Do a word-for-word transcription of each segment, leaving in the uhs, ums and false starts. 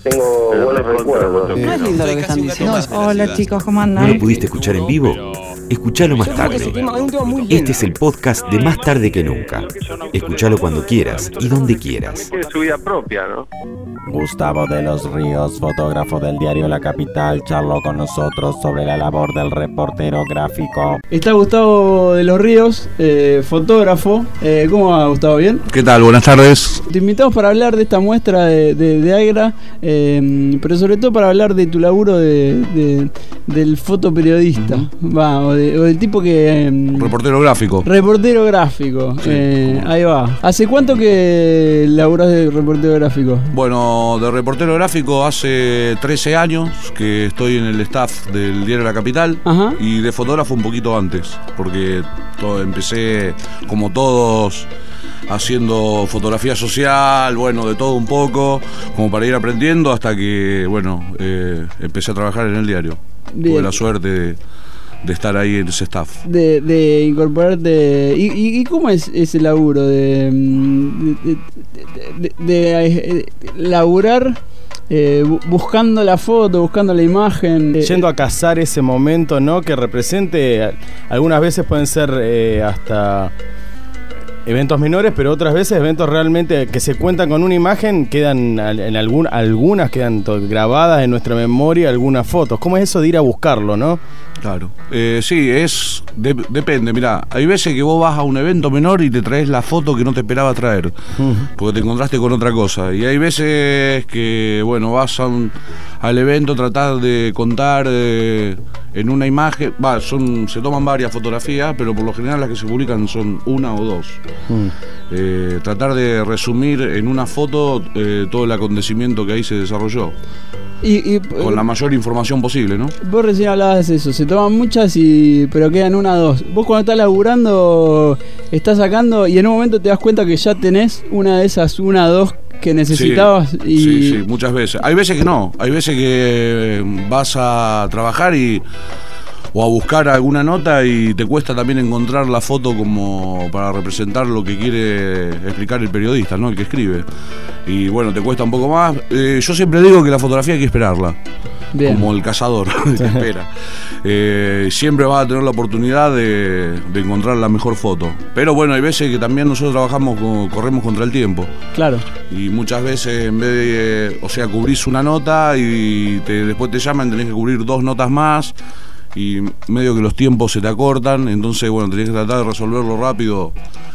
tengo buenos recuerdos. No es lindo lo que están diciendo. Hola chicos, ¿cómo andan? ¿No lo pudiste escuchar en vivo? Escuchalo más tarde. Este es el podcast de Más Tarde que Nunca. Escuchalo cuando quieras y donde quieras. Tiene su vida propia, ¿no? Gustavo de los Ríos, fotógrafo del diario La Capital, charló con nosotros sobre la labor del reportero gráfico. Está Gustavo de los Ríos, eh, fotógrafo. Eh, ¿Cómo va, Gustavo? ¿Bien? ¿Qué tal? Buenas tardes. Te invitamos para hablar de esta muestra de, de, de Agra, eh, pero sobre todo para hablar de tu laburo de, de, del fotoperiodista. Uh-huh. Va, o, de, o del tipo que... Eh, reportero gráfico. Reportero gráfico. Sí. Eh, ahí va. ¿Hace cuánto que laburás de reportero gráfico? Bueno, de reportero gráfico hace trece años que estoy en el staff del diario La Capital. Ajá. Y de fotógrafo un poquito antes, porque todo, empecé como todos haciendo fotografía social, bueno, de todo un poco, como para ir aprendiendo hasta que, bueno, eh, empecé a trabajar en el diario. Bien. Tuve la suerte de, de estar ahí en ese staff. De, de incorporarte. ¿Y, y, y cómo es ese laburo de, de, de, de, de, de laburar eh, buscando la foto, buscando la imagen? Yendo a cazar ese momento, ¿no? Que represente, algunas veces pueden ser eh, hasta eventos menores, pero otras veces eventos realmente que se cuentan con una imagen, quedan en algún, algunas quedan grabadas en nuestra memoria, algunas fotos. ¿Cómo es eso de ir a buscarlo, no? Claro, eh, sí, es de, depende, mirá, hay veces que vos vas a un evento menor y te traes la foto que no te esperaba traer, uh-huh. porque te encontraste con otra cosa, y hay veces que, bueno, vas a un, al evento, tratar de contar eh, en una imagen, va, son, se toman varias fotografías, pero por lo general las que se publican son una o dos. Uh-huh. eh, tratar de resumir en una foto eh, todo el acontecimiento que ahí se desarrolló. Y, y, con la mayor información posible, ¿no? Vos recién hablabas de eso, se toman muchas y pero quedan una o dos. Vos cuando estás laburando, estás sacando y en un momento te das cuenta que ya tenés una de esas, una o dos que necesitabas. Sí, y... sí, sí, muchas veces. Hay veces que no, hay veces que vas a trabajar y o a buscar alguna nota y te cuesta también encontrar la foto como para representar lo que quiere explicar el periodista, ¿no? El que escribe. Y bueno, te cuesta un poco más. Eh, yo siempre digo que la fotografía hay que esperarla. Bien. Como el cazador que espera. Eh, siempre vas a tener la oportunidad de, de encontrar la mejor foto. Pero bueno, hay veces que también nosotros trabajamos, con, corremos contra el tiempo. Claro. Y muchas veces en vez de, o sea, cubrís una nota y te, después te llaman, tenés que cubrir dos notas más. Y medio que los tiempos se te acortan, entonces bueno, tenés que tratar de resolverlo rápido,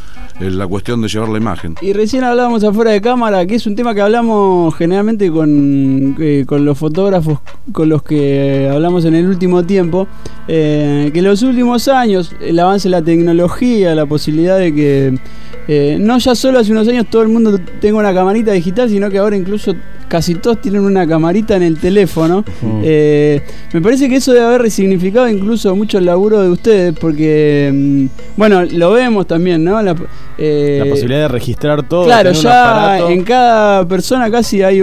en la cuestión de llevar la imagen. Y recién hablábamos afuera de cámara, que es un tema que hablamos generalmente con, eh, con los fotógrafos con los que hablamos en el último tiempo, eh, que en los últimos años el avance de la tecnología, la posibilidad de que eh, no ya solo hace unos años todo el mundo tenga una camarita digital, sino que ahora incluso casi todos tienen una camarita en el teléfono. Uh-huh. eh, me parece que eso debe haber resignificado incluso mucho el laburo de ustedes, porque bueno, lo vemos también, ¿no? La, eh, la posibilidad de registrar todo. Claro, ya en cada persona casi hay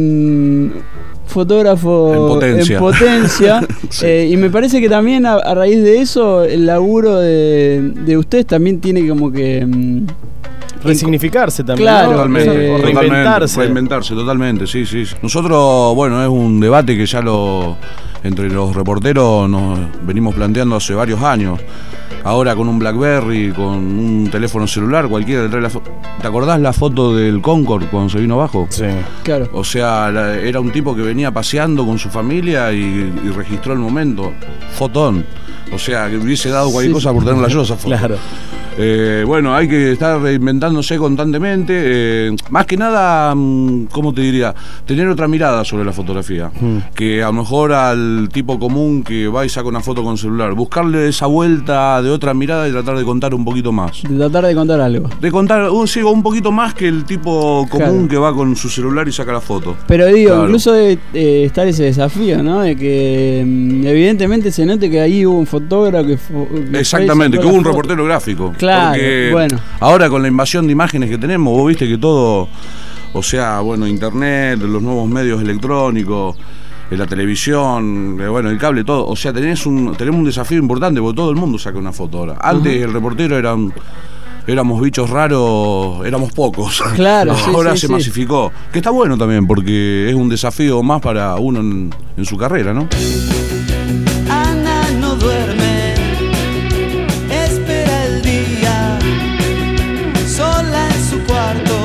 un fotógrafo en potencia, en potencia. Sí. eh, y me parece que también a, a raíz de eso el laburo de, de ustedes también tiene como que mm, resignificarse también, claro, ¿no? Totalmente, o reinventarse. Reinventarse, totalmente, sí, sí. Nosotros, bueno, es un debate que ya lo entre los reporteros nos venimos planteando hace varios años. Ahora con un BlackBerry, con un teléfono celular, cualquiera te trae la foto. ¿Te acordás la foto del Concorde cuando se vino abajo? Sí. Claro. O sea, la, era un tipo que venía paseando con su familia y, y registró el momento. Fotón. O sea, que hubiese dado cualquier sí, cosa por tenerla yo esa foto. Claro. Eh, bueno, hay que estar reinventándose constantemente. Eh, más que nada, ¿cómo te diría? Tener otra mirada sobre la fotografía. Mm. Que a lo mejor al tipo común que va y saca una foto con celular, buscarle esa vuelta de otra mirada y tratar de contar un poquito más. De tratar de contar algo. De contar un, sí, un poquito más que el tipo común, claro, que va con su celular y saca la foto. Pero digo, claro, incluso debe eh, estar ese desafío, ¿no? De que evidentemente se note que ahí hubo un fotógrafo que fue... Exactamente, que hubo un reportero gráfico. Claro, porque bueno. Ahora con la invasión de imágenes que tenemos, vos viste que todo, o sea, bueno, internet, los nuevos medios electrónicos, la televisión, bueno, el cable, todo, o sea, tenés un, tenemos un desafío importante porque todo el mundo saca una foto ahora. Antes, uh-huh, el reportero era un, éramos bichos raros, éramos pocos. Claro, Ahora sí, sí, se sí. masificó. Que está bueno también, porque es un desafío más para uno en, en su carrera, ¿no? Ana no duerme, espera el día, sola en su cuarto.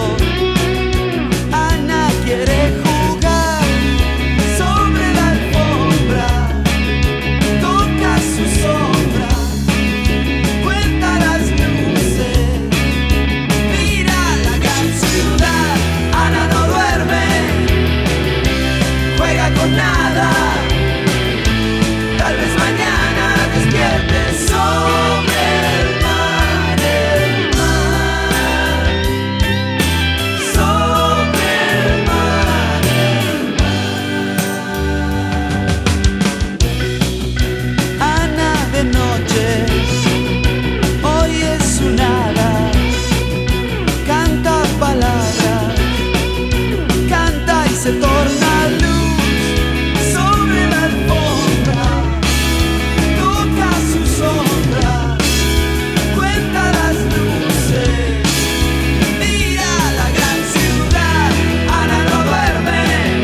Ana quiere jugar sobre la alfombra, toca su sombra, cuenta las luces, mira la gran ciudad. Ana no duerme, juega con nada. Tal vez mañana despierte sobre el mar, el mar, sobre el mar, el mar. Ana de noches, hoy es su nada, canta palabras, canta y se torna luz sobre la alfombra. Toca su sombra, cuenta las luces, mira la gran ciudad. Ana no duerme,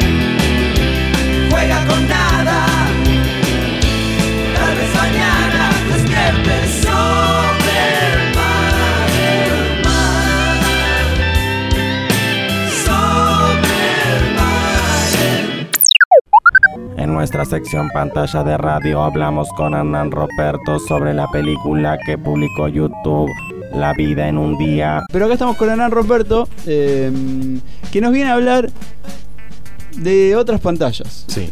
juega con nada. Tal vez mañana despierte sobre el mar, el mar, sobre el mar, el En nuestra sección pantalla de radio hablamos con Hernán Roberto sobre la película que publicó YouTube, La vida en un día. Pero acá estamos con Hernán Roberto, eh, que nos viene a hablar de otras pantallas. Sí.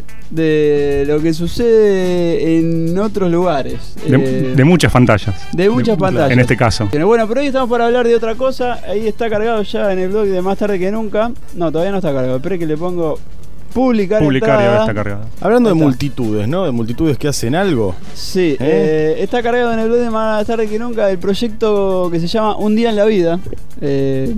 De lo que sucede en otros lugares. De, eh, de muchas pantallas. de muchas De- pantallas. En este caso. Pero bueno, pero hoy estamos para hablar de otra cosa. Ahí está cargado ya en el blog de Más Tarde que Nunca. No, todavía no está cargado. Espera que le pongo publicar Publicar y entrada. ahora está cargado. Hablando de Ahí está. multitudes, ¿no? De multitudes que hacen algo. Sí, ¿Eh? eh, está cargado en el blog de Más Tarde que Nunca el proyecto que se llama Un Día en la Vida. Eh,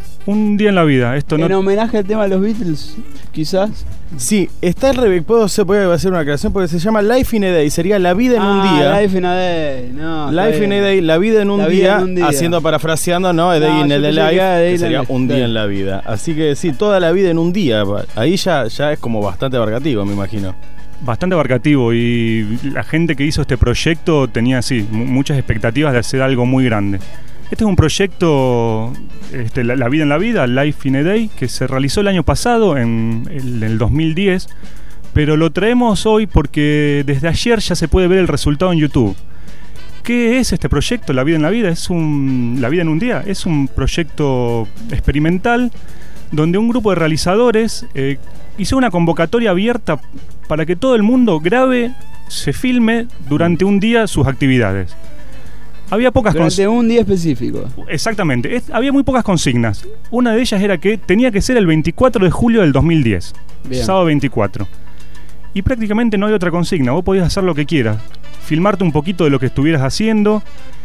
Un día en la vida. Esto no. en homenaje al tema de los Beatles, quizás. Sí, está el re... Puedo hacer, voy a hacer una aclaración porque se llama Life in a Day. Sería la vida en un Ah, día. Life in a Day. No, está Life in bien. a Day, la vida en un, La vida día, en un día. haciendo parafraseando, ¿no? A Day No, in yo the pensé life, que era Day que in the sería life. un día Bien. en la vida. Así que sí, toda la vida en un día. Ahí ya, ya es como bastante abarcativo, me imagino. Bastante abarcativo, y la gente que hizo este proyecto tenía, sí, mu- muchas expectativas de hacer algo muy grande. Este es un proyecto, este, la, la vida en la vida, Life in a Day, que se realizó el año pasado, en el, el dos mil diez, pero lo traemos hoy porque desde ayer ya se puede ver el resultado en YouTube. ¿Qué es este proyecto, La vida en la vida? Es un, La vida en un día. Es un proyecto experimental donde un grupo de realizadores eh, hizo una convocatoria abierta para que todo el mundo grabe, se filme durante un día sus actividades. Había pocas Durante consignas. un día específico. Exactamente, es- había muy pocas consignas. Una de ellas era que tenía que ser el veinticuatro de julio del dos mil diez, Bien. sábado veinticuatro. Y prácticamente no hay otra consigna, vos podías hacer lo que quieras. Filmarte un poquito de lo que estuvieras haciendo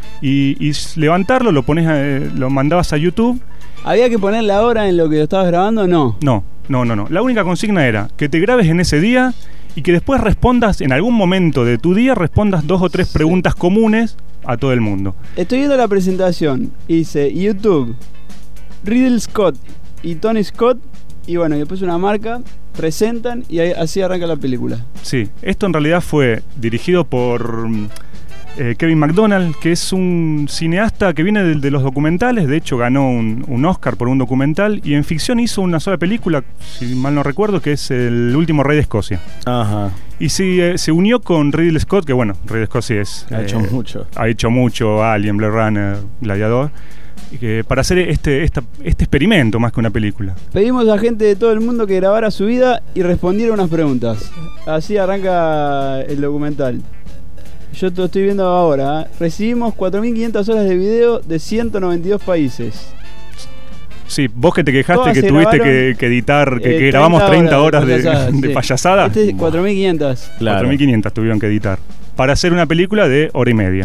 y, y s- levantarlo, lo pones a- eh, lo mandabas a YouTube. ¿Había que poner la hora en lo que lo estabas grabando? No. No, no, no, no. La única consigna era que te grabes en ese día y que después respondas, en algún momento de tu día, respondas dos o tres preguntas comunes a todo el mundo. Estoy viendo la presentación. Hice YouTube, Riddle Scott y Tony Scott. Y bueno, y después una marca, presentan y ahí, así arranca la película. Sí, esto en realidad fue dirigido por mm, eh, Kevin MacDonald, que es un cineasta que viene de, de los documentales. De hecho, ganó un, un Oscar por un documental, y en ficción hizo una sola película, si mal no recuerdo, que es El último rey de Escocia. Ajá. Y sí, eh, se unió con Ridley Scott, que bueno, Ridley Scott sí es... Ha hecho eh, mucho. Ha hecho mucho, Alien, Blade Runner, Gladiador, y que para hacer este, esta- este experimento más que una película. Pedimos a gente de todo el mundo que grabara su vida y respondiera unas preguntas. Así arranca el documental. Yo te lo estoy viendo ahora. ¿eh? Recibimos cuatro mil quinientas horas de video de ciento noventa y dos países. Sí, vos que te quejaste Todas que se tuviste grabaron, que, que editar, que, eh, que grabamos treinta horas de, payasadas, de sí. payasada. Este es cuatro mil quinientas. Claro. cuatro mil quinientas tuvieron que editar para hacer una película de hora y media.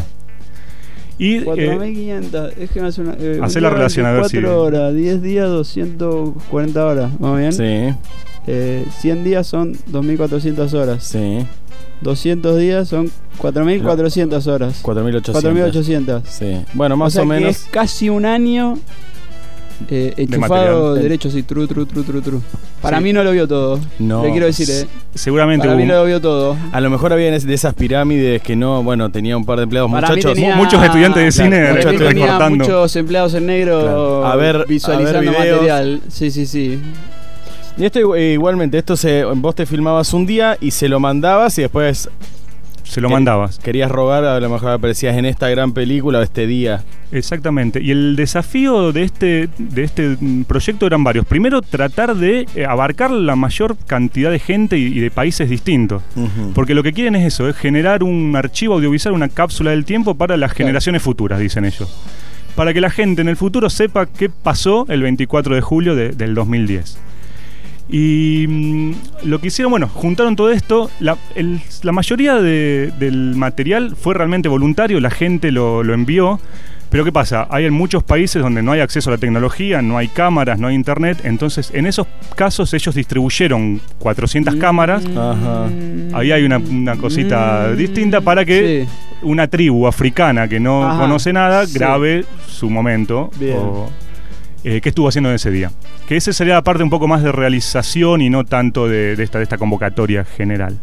Y cuatro mil eh, quinientas. Déjeme hacer una. Eh, Hacé un la día relación, a ver si- veinticuatro horas, diez días, doscientas cuarenta horas. ¿Vamos bien? Sí. Eh, cien días son dos mil cuatrocientas horas. Sí. doscientos días son cuatro mil cuatrocientas horas. cuatro mil ochocientas. cuatro mil ochocientas. Sí. Bueno, más o, sea o menos. Que es casi un año eh, enchufado de derecho, sí, tru, tru, tru, tru, tru. Para sí. mí no lo vio todo. No. Le quiero decir, eh. Seguramente. Para mí no lo vio todo. A lo mejor había de esas pirámides que no, bueno, tenía un par de empleados. Para muchachos. Tenía, muchos estudiantes de cine claro, muchos, tenía muchos empleados en negro claro. a ver, visualizando a ver material. Sí, sí, sí. Y esto igualmente, esto se, vos te filmabas un día y se lo mandabas y después se lo mandabas. Querías rogar, a lo mejor aparecías en esta gran película o este día. Exactamente. Y el desafío de este, de este proyecto eran varios. Primero, tratar de abarcar la mayor cantidad de gente y, y de países distintos. Uh-huh. Porque lo que quieren es eso, es generar un archivo audiovisual, una cápsula del tiempo para las claro. generaciones futuras, dicen ellos. Para que la gente en el futuro sepa qué pasó el veinticuatro de julio de, del dos mil diez. Y mmm, lo que hicieron, bueno, juntaron todo esto. La, el, la mayoría de, del material fue realmente voluntario, la gente lo, lo envió. Pero ¿qué pasa? Hay en muchos países donde no hay acceso a la tecnología, no hay cámaras, no hay internet. Entonces, en esos casos, ellos distribuyeron cuatrocientas cámaras. Ajá. Ahí hay una, una cosita mm, distinta para que sí. una tribu africana que no Ajá. conoce nada sí. grabe su momento. Bien. O, Eh, qué estuvo haciendo en ese día. Que esa sería la parte un poco más de realización y no tanto de, de, esta, de esta convocatoria general.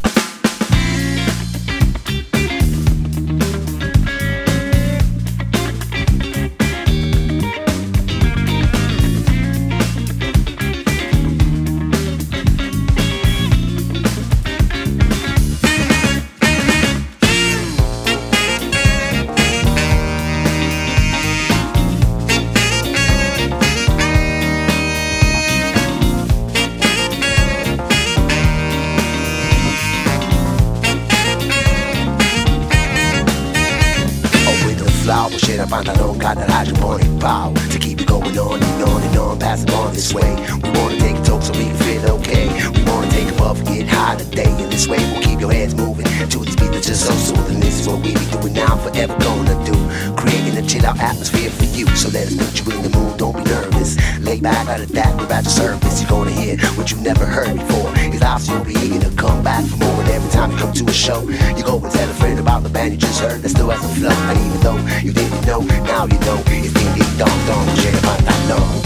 Pantalon got that hydroponic power to keep it going on and on and on, pass it on this way. We wanna take a toke so we can feel okay. We wanna take a puff, get high today. In this way we'll keep your heads moving to this beat that's just so soothing. This is what we be doing now, forever gonna do. Creating a chill out atmosphere for you. So let us put you in the mood, don't be nervous. Lay back, out of that, we're at the surface. You're gonna hear what you never heard before. It's live, so you'll be eager to come back for more. And every time you come to a show, you go and tell a friend about the band you just heard that still has a flow. And even though you didn't know, now you know. It's ding ding dong dong, shit about that long.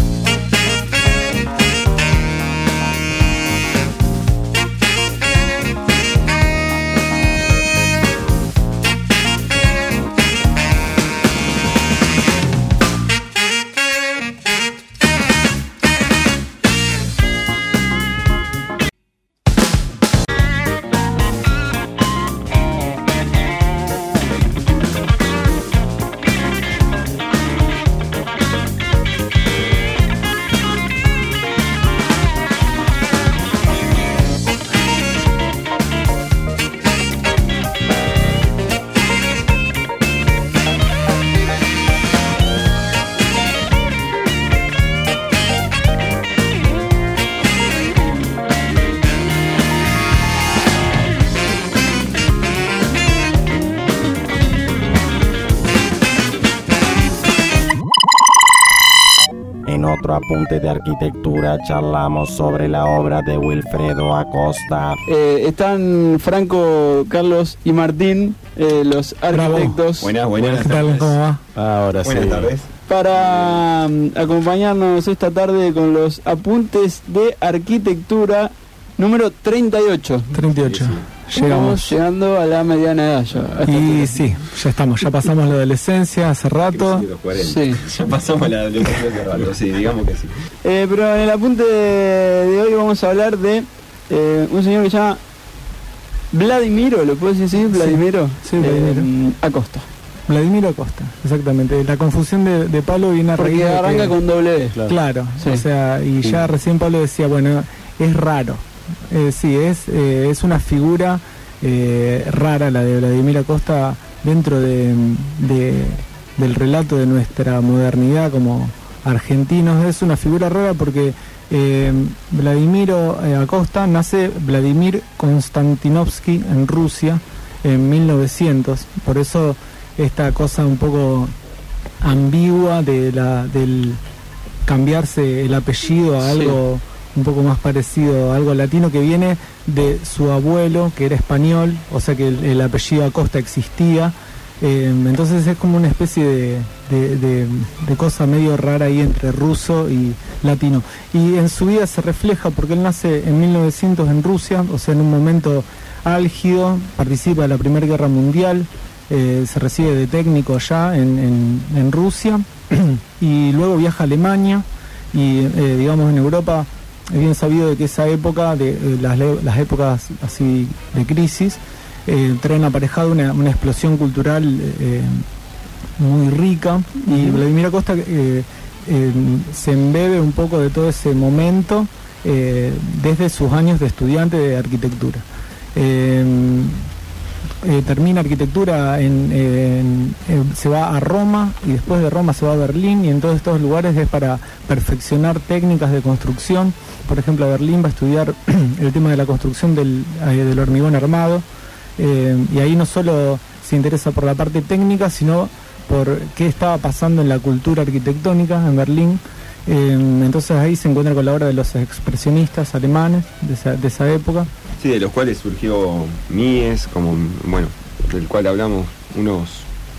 Otro apunte de arquitectura, charlamos sobre la obra de Wilfredo Acosta. Eh, están Franco, Carlos y Martín, eh, los arquitectos. Buenas, buenas. ¿Qué tal? ¿Cómo va? Ahora sí. Buenas tardes. Para um, acompañarnos esta tarde con los apuntes de arquitectura número treinta y ocho. treinta y ocho. Sí, sí. Llegamos. Estamos llegando a la mediana edad ya. Y sí, ya estamos, ya pasamos la adolescencia hace rato. Sí. Ya pasamos la adolescencia hace rato, sí, digamos que sí. Eh, pero en el apunte de hoy vamos a hablar de eh, un señor que se llama Vladimiro, ¿lo puedes decir? Vladimiro. Sí, sí, Vladimiro. Eh, Acosta. Vladimiro Acosta, exactamente. La confusión de, de Pablo viene a raíz Porque de arranca que, con doble E. Claro, claro sí. O sea, y sí. ya recién Pablo decía, bueno, es raro. Eh, sí, es, eh, es una figura eh, rara la de Vladimiro Acosta dentro de, de, del relato de nuestra modernidad como argentinos. Es una figura rara porque eh, Vladimiro eh, Acosta nace Vladimir Konstantinovsky en Rusia en mil novecientos. Por eso esta cosa un poco ambigua de la, del cambiarse el apellido a algo... Sí. un poco más parecido a algo latino, que viene de su abuelo, que era español, o sea que el, el apellido Acosta existía. Eh, entonces es como una especie de, de, de, de cosa medio rara ahí entre ruso y latino. Y en su vida se refleja porque él nace en mil novecientos en Rusia, o sea en un momento álgido, participa de la Primera Guerra Mundial, eh, se recibe de técnico allá en, en, en Rusia y luego viaja a Alemania y eh, digamos en Europa es bien sabido de que esa época, de, de las, las épocas así de crisis, eh, traen aparejado una, una explosión cultural eh, muy rica y Vladimir Acosta eh, eh, se embebe un poco de todo ese momento eh, desde sus años de estudiante de arquitectura. Eh, eh, termina arquitectura, en, en, en, se va a Roma y después de Roma se va a Berlín y en todos estos lugares es para perfeccionar técnicas de construcción. Por ejemplo, a Berlín va a estudiar el tema de la construcción del, eh, del hormigón armado eh, y ahí no solo se interesa por la parte técnica, sino por qué estaba pasando en la cultura arquitectónica en Berlín. Eh, entonces ahí se encuentra con la obra de los expresionistas alemanes de esa, de esa época. Sí, de los cuales surgió Mies, como, bueno, del cual hablamos unos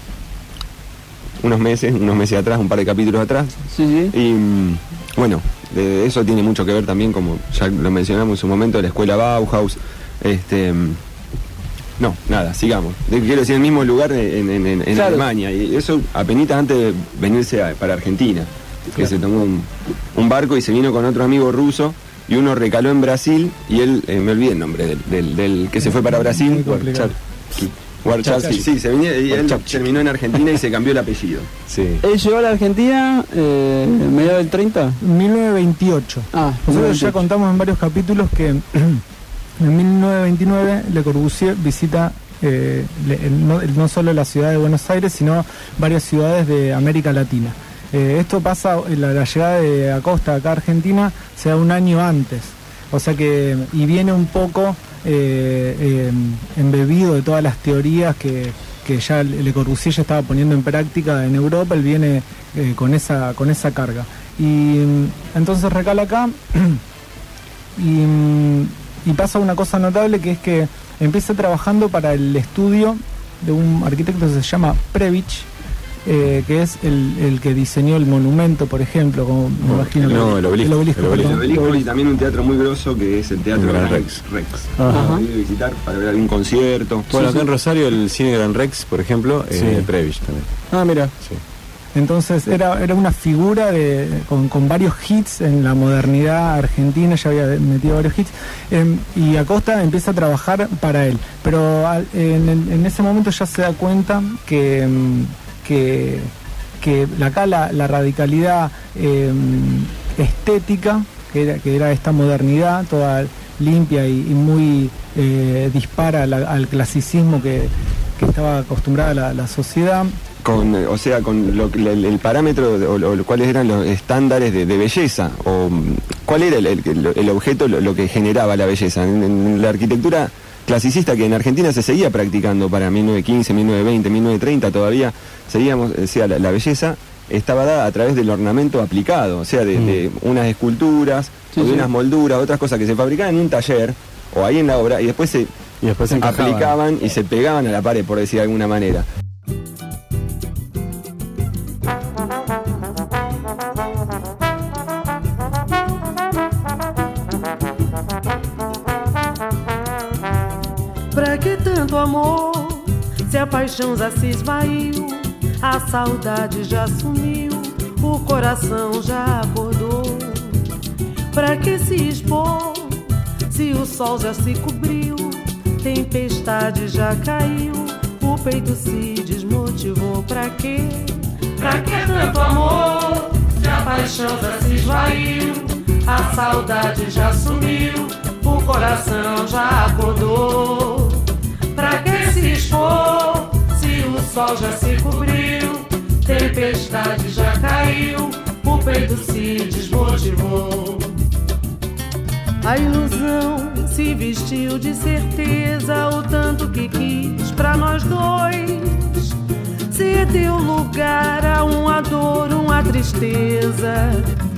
unos meses, unos meses atrás, un par de capítulos atrás. Sí, sí. Y bueno, de eso tiene mucho que ver también, como ya lo mencionamos en su momento, la escuela Bauhaus. Este, no, nada, sigamos. Quiero decir, en el mismo lugar en, en, en, en claro. Alemania, y eso apenas antes de venirse a, para Argentina, que claro. se tomó un, un barco y se vino con otro amigo ruso. Y uno recaló en Brasil y él, eh, me olvidé el nombre del, del, del que se fue para Brasil, Warchavsky. Sí, se venía, y él terminó en Argentina y se cambió el apellido. Sí. Él llegó a la Argentina eh, en mediados del treinta. mil novecientos veintiocho. Ah, nosotros ya contamos en varios capítulos que en mil novecientos veintinueve Le Corbusier visita eh, le, no, no solo la ciudad de Buenos Aires, sino varias ciudades de América Latina. Eh, esto pasa, la, la llegada de Acosta acá a Argentina se da un año antes, o sea que, y viene un poco eh, eh, embebido de todas las teorías que, que ya Le Corbusier ya estaba poniendo en práctica en Europa. Él viene eh, con esa con esa carga y entonces recala acá y, y pasa una cosa notable, que es que empieza trabajando para el estudio de un arquitecto que se llama Previch, Eh, que es el, el que diseñó el monumento, por ejemplo, como me imagino. No, el obelisco. El obelisco, el obelisco, el obelisco y también un teatro muy grosso que es el Teatro Gran Rex. Rex. Ajá. He ido a visitar para ver algún concierto. Bueno, sí, acá sí. en Rosario el Cine Gran Rex, por ejemplo, es sí. Previch también. Ah, mira. Sí. Entonces era, era una figura de, con, con varios hits en la modernidad argentina, ya había metido varios hits, eh, y Acosta empieza a trabajar para él. Pero en, en ese momento ya se da cuenta que... que, que acá la, la radicalidad eh, estética, que era, que era esta modernidad toda limpia y, y muy eh, dispara la, al clasicismo que, que estaba acostumbrada la, la sociedad. Con, o sea, con lo, el, el parámetro, o, o cuáles eran los estándares de, de belleza, o cuál era el, el, el objeto, lo, lo que generaba la belleza. En, en la arquitectura clasicista, que en Argentina se seguía practicando para mil novecientos quince, mil novecientos veinte, mil novecientos treinta, todavía seguíamos, o sea, la, la belleza estaba dada a través del ornamento aplicado, o sea, de, mm. de unas esculturas, sí, o de sí. unas molduras, otras cosas que se fabricaban en un taller o ahí en la obra y después se, y después se aplicaban y se pegaban a la pared, por decir de alguna manera. Pra que tanto amor, se a paixão já se esvaiu, a saudade já sumiu, o coração já acordou. Pra que se expor, se o sol já se cobriu, tempestade já caiu, o peito se desmotivou. Pra que, pra que tanto amor, se a paixão já se esvaiu, a saudade já sumiu, o coração já acordou. Pra que se expor, se o sol já se cobriu, tempestade já caiu, o peito se desmotivou. A ilusão se vestiu de certeza, o tanto que quis pra nós dois. Se deu lugar a uma dor, uma tristeza,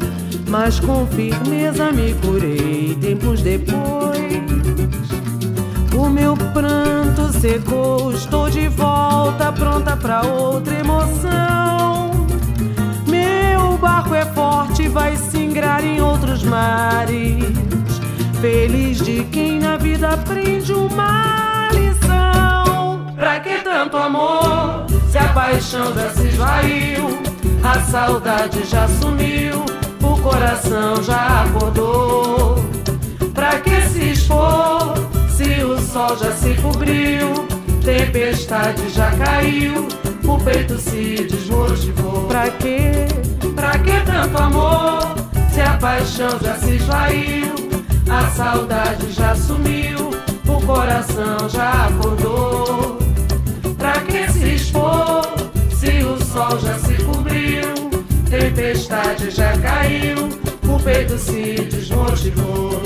mas com firmeza me curei. Tempos depois, o meu pranto secou. Estou de volta, pronta pra outra emoção. Meu barco é forte, vai singrar em outros mares. Feliz de quem na vida aprende uma lição. Pra que tanto amor, se a paixão já se esvaiu? A saudade já sumiu, o coração já acordou. Pra que se expor, se o sol já se cobriu? Tempestade já caiu, o peito se desmotivou. Pra que, pra que tanto amor, se a paixão já se esvaiu? A saudade já sumiu, o coração já acordou. Pra que se expor, se o sol já se cobriu? Tempestade já caiu, o peito se desmotivou.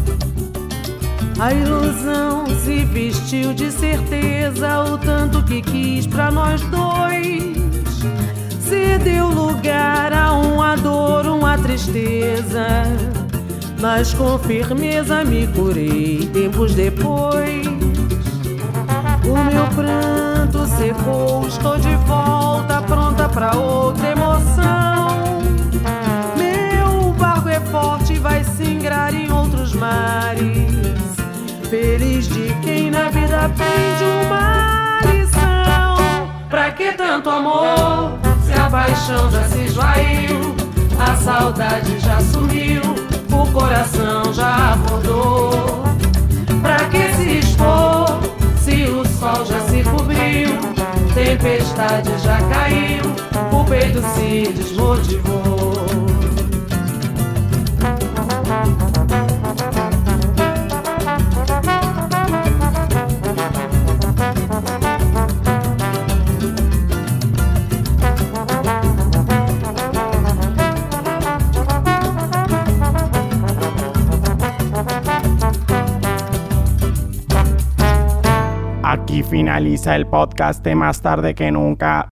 A ilusão se vestiu de certeza, o tanto que quis pra nós dois. Cedeu lugar a uma dor, uma tristeza, mas com firmeza me curei. Tempos depois, o meu pranto secou. Estou de volta, pronta pra outra emoção. Meu barco é forte, vai singrar em outros mares. Feliz de quem na vida aprende uma lição. Pra que tanto amor, se a paixão já se esvaiu? A saudade já sumiu, o coração já acordou. Pra que se expor, se o sol já se cobriu? Tempestade já caiu, o peito se desmotivou. Aquí finaliza el podcast de Más Tarde que Nunca.